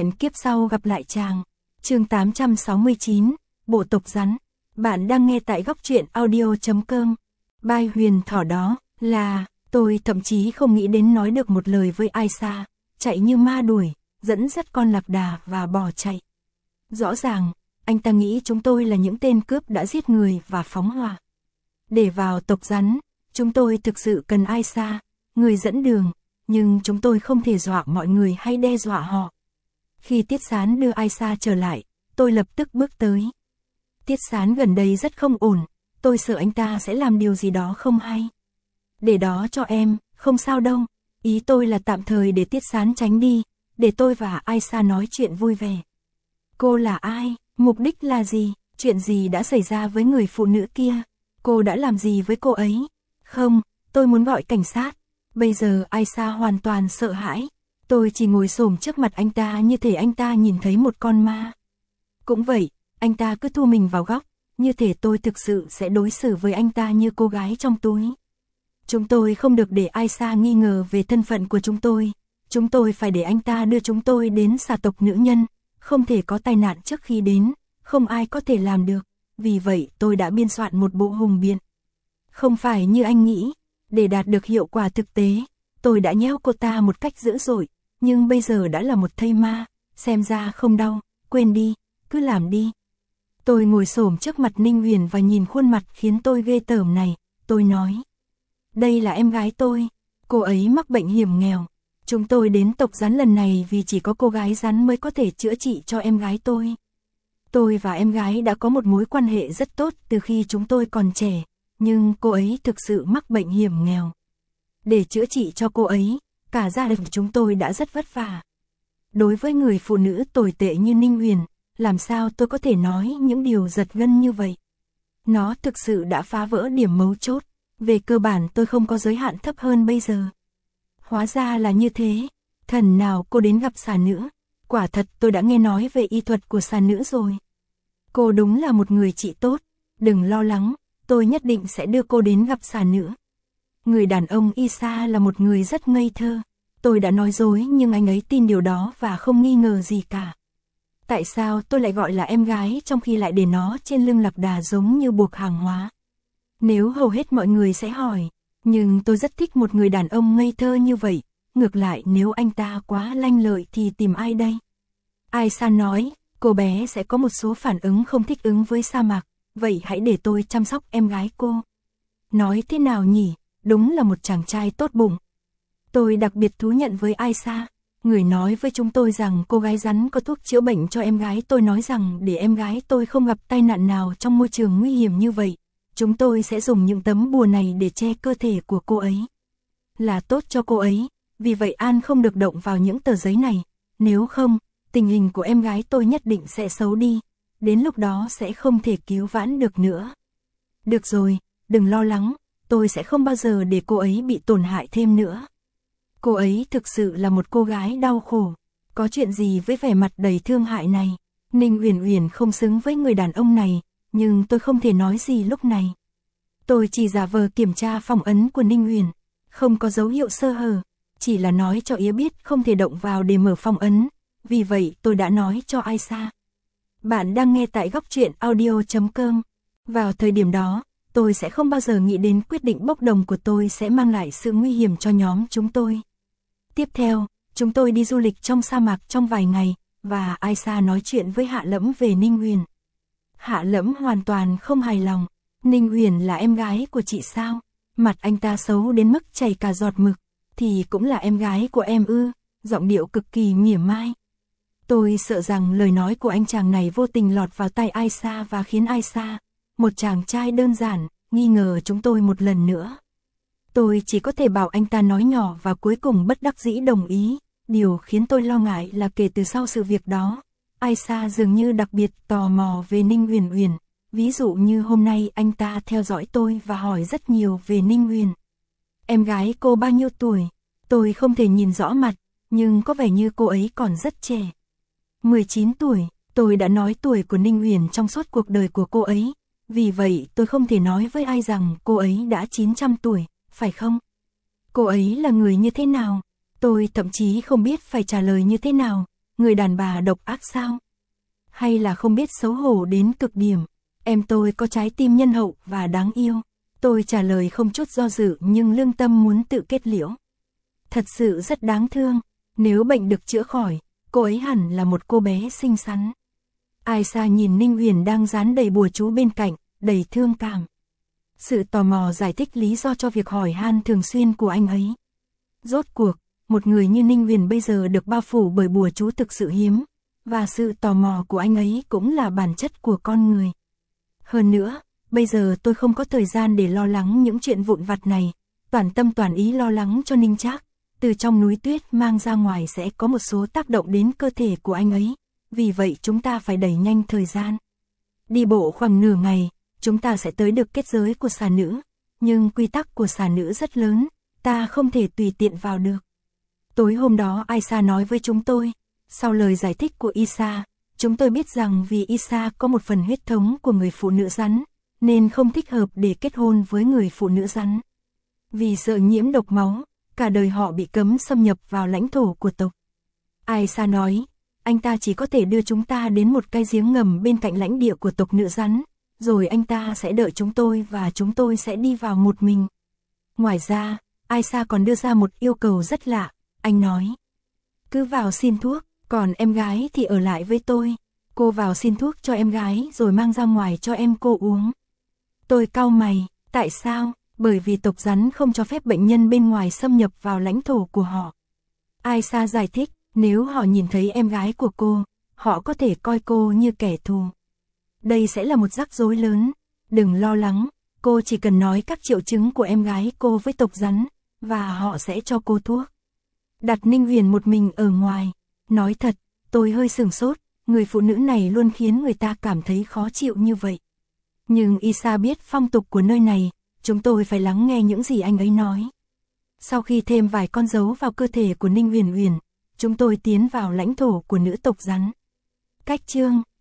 Hẹn kiếp sau gặp lại chàng. Chương 869, Bộ tộc rắn. Bạn đang nghe tại góc truyện audio.com. Bai huyền thỏ đó là, tôi thậm chí không nghĩ đến nói được một lời với Aisha, chạy như ma đuổi, dẫn dắt con lạc đà và bỏ chạy. Rõ ràng, anh ta nghĩ chúng tôi là những tên cướp đã giết người và phóng hỏa. Để vào tộc rắn, chúng tôi thực sự cần Aisha, người dẫn đường, nhưng chúng tôi không thể dọa mọi người hay đe dọa họ. Khi Tiết Sán đưa Aisha trở lại, tôi lập tức bước tới. Tiết Sán gần đây rất không ổn, tôi sợ anh ta sẽ làm điều gì đó không hay. Để đó cho em, không sao đâu, ý tôi là tạm thời để Tiết Sán tránh đi, để tôi và Aisha nói chuyện vui vẻ. Cô là ai? Mục đích là gì? Chuyện gì đã xảy ra với người phụ nữ kia? Cô đã làm gì với cô ấy? Không, tôi muốn gọi cảnh sát. Bây giờ Aisha hoàn toàn sợ hãi. Tôi chỉ ngồi xổm trước mặt anh ta như thể anh ta nhìn thấy một con ma. Cũng vậy, anh ta cứ thu mình vào góc, như thể tôi thực sự sẽ đối xử với anh ta như cô gái trong túi. Chúng tôi không được để Aisha nghi ngờ về thân phận của chúng tôi. Chúng tôi phải để anh ta đưa chúng tôi đến xà tộc nữ nhân. Không thể có tai nạn trước khi đến, không ai có thể làm được. Vì vậy tôi đã biên soạn một bộ hùng biện. Không phải như anh nghĩ, để đạt được hiệu quả thực tế, tôi đã nhéo cô ta một cách dữ dội, nhưng bây giờ đã là một thây ma, xem ra không đau, quên đi, cứ làm đi. Tôi ngồi xổm trước mặt Ninh Huyền và nhìn khuôn mặt khiến tôi ghê tởm này, tôi nói. Đây là em gái tôi, cô ấy mắc bệnh hiểm nghèo. Chúng tôi đến tộc rắn lần này vì chỉ có cô gái rắn mới có thể chữa trị cho em gái tôi. Tôi và em gái đã có một mối quan hệ rất tốt từ khi chúng tôi còn trẻ, nhưng cô ấy thực sự mắc bệnh hiểm nghèo. Để chữa trị cho cô ấy, cả gia đình chúng tôi đã rất vất vả. Đối với người phụ nữ tồi tệ như Ninh Huyền, làm sao tôi có thể nói những điều giật gân như vậy? Nó thực sự đã phá vỡ điểm mấu chốt. Về cơ bản tôi không có giới hạn thấp hơn bây giờ. Hóa ra là như thế. Thần nào cô đến gặp xà nữ. Quả thật tôi đã nghe nói về y thuật của xà nữ rồi. Cô đúng là một người chị tốt. Đừng lo lắng, tôi nhất định sẽ đưa cô đến gặp xà nữ. Người đàn ông Isa là một người rất ngây thơ. Tôi đã nói dối nhưng anh ấy tin điều đó và không nghi ngờ gì cả. Tại sao tôi lại gọi là em gái trong khi lại để nó trên lưng lạc đà giống như buộc hàng hóa? Nếu hầu hết mọi người sẽ hỏi, nhưng tôi rất thích một người đàn ông ngây thơ như vậy. Ngược lại nếu anh ta quá lanh lợi thì tìm ai đây? Aisha nói, cô bé sẽ có một số phản ứng không thích ứng với sa mạc, vậy hãy để tôi chăm sóc em gái cô. Nói thế nào nhỉ, đúng là một chàng trai tốt bụng. Tôi đặc biệt thú nhận với Aisha, người nói với chúng tôi rằng cô gái rắn có thuốc chữa bệnh cho em gái tôi nói rằng để em gái tôi không gặp tai nạn nào trong môi trường nguy hiểm như vậy, chúng tôi sẽ dùng những tấm bùa này để che cơ thể của cô ấy. Là tốt cho cô ấy, vì vậy An không được động vào những tờ giấy này, nếu không, tình hình của em gái tôi nhất định sẽ xấu đi, đến lúc đó sẽ không thể cứu vãn được nữa. Được rồi, đừng lo lắng, tôi sẽ không bao giờ để cô ấy bị tổn hại thêm nữa. Cô ấy thực sự là một cô gái đau khổ, có chuyện gì với vẻ mặt đầy thương hại này. Ninh Uyển Uyển không xứng với người đàn ông này, nhưng tôi không thể nói gì lúc này. Tôi chỉ giả vờ kiểm tra phong ấn của Ninh Uyển, không có dấu hiệu sơ hở, chỉ là nói cho Yến biết không thể động vào để mở phong ấn, vì vậy tôi đã nói cho Aisha. Bạn đang nghe tại góc truyện audio.com. Vào thời điểm đó, tôi sẽ không bao giờ nghĩ đến quyết định bốc đồng của tôi sẽ mang lại sự nguy hiểm cho nhóm chúng tôi. Tiếp theo, chúng tôi đi du lịch trong sa mạc trong vài ngày, và Aisha nói chuyện với Hạ Lẫm về Ninh Huyền. Hạ Lẫm hoàn toàn không hài lòng. Ninh Huyền là em gái của chị sao? Mặt anh ta xấu đến mức chảy cả giọt mực, thì cũng là em gái của em ư? Giọng điệu cực kỳ mỉa mai. Tôi sợ rằng lời nói của anh chàng này vô tình lọt vào tai Aisha và khiến Aisha, một chàng trai đơn giản, nghi ngờ chúng tôi một lần nữa. Tôi chỉ có thể bảo anh ta nói nhỏ và cuối cùng bất đắc dĩ đồng ý. Điều khiến tôi lo ngại là kể từ sau sự việc đó, Aisha dường như đặc biệt tò mò về Ninh Uyển Uyển. Ví dụ như hôm nay anh ta theo dõi tôi và hỏi rất nhiều về Ninh Uyển. Em gái cô bao nhiêu tuổi? Tôi không thể nhìn rõ mặt, nhưng có vẻ như cô ấy còn rất trẻ. 19 tuổi, tôi đã nói tuổi của Ninh Uyển trong suốt cuộc đời của cô ấy. Vì vậy tôi không thể nói với ai rằng cô ấy đã 900 tuổi, phải không? Cô ấy là người như thế nào? Tôi thậm chí không biết phải trả lời như thế nào. người đàn bà độc ác sao? Hay là không biết xấu hổ đến cực điểm? Em tôi có trái tim nhân hậu và đáng yêu. Tôi trả lời không chút do dự nhưng lương tâm muốn tự kết liễu. Thật sự rất đáng thương, nếu bệnh được chữa khỏi, cô ấy hẳn là một cô bé xinh xắn. Aisha nhìn Ninh Huyền đang dán đầy bùa chú bên cạnh, đầy thương cảm. Sự tò mò giải thích lý do cho việc hỏi han thường xuyên của anh ấy. Rốt cuộc, một người như Ninh Huyền bây giờ được bao phủ bởi bùa chú thực sự hiếm, và sự tò mò của anh ấy cũng là bản chất của con người. Hơn nữa, bây giờ tôi không có thời gian để lo lắng những chuyện vụn vặt này, toàn tâm toàn ý lo lắng cho Ninh Trác. Từ trong núi tuyết mang ra ngoài sẽ có một số tác động đến cơ thể của anh ấy, vì vậy chúng ta phải đẩy nhanh thời gian. Đi bộ khoảng nửa ngày, chúng ta sẽ tới được kết giới của xà nữ, nhưng quy tắc của xà nữ rất lớn, ta không thể tùy tiện vào được. Tối hôm đó Aisha nói với chúng tôi, sau lời giải thích của Isa, chúng tôi biết rằng vì Isa có một phần huyết thống của người phụ nữ rắn, nên không thích hợp để kết hôn với người phụ nữ rắn. Vì sợ nhiễm độc máu, cả đời họ bị cấm xâm nhập vào lãnh thổ của tộc. Aisha nói, anh ta chỉ có thể đưa chúng ta đến một cái giếng ngầm bên cạnh lãnh địa của tộc nữ rắn, rồi anh ta sẽ đợi chúng tôi và chúng tôi sẽ đi vào một mình. Ngoài ra, Aisha còn đưa ra một yêu cầu rất lạ, anh nói. Cứ vào xin thuốc, còn em gái thì ở lại với tôi. Cô vào xin thuốc cho em gái rồi mang ra ngoài cho em cô uống. Tôi cau mày, tại sao? Bởi vì tộc rắn không cho phép bệnh nhân bên ngoài xâm nhập vào lãnh thổ của họ. Aisha giải thích, nếu họ nhìn thấy em gái của cô, họ có thể coi cô như kẻ thù. Đây sẽ là một rắc rối lớn. Đừng lo lắng, cô chỉ cần nói các triệu chứng của em gái cô với tộc rắn, và họ sẽ cho cô thuốc. Đặt Ninh Huyền một mình ở ngoài. Nói thật, tôi hơi sửng sốt, người phụ nữ này luôn khiến người ta cảm thấy khó chịu như vậy. Nhưng Isa biết phong tục của nơi này, chúng tôi phải lắng nghe những gì anh ấy nói. Sau khi thêm vài con dấu vào cơ thể của Ninh Huyền Huyền, chúng tôi tiến vào lãnh thổ của nữ tộc rắn. Cách chương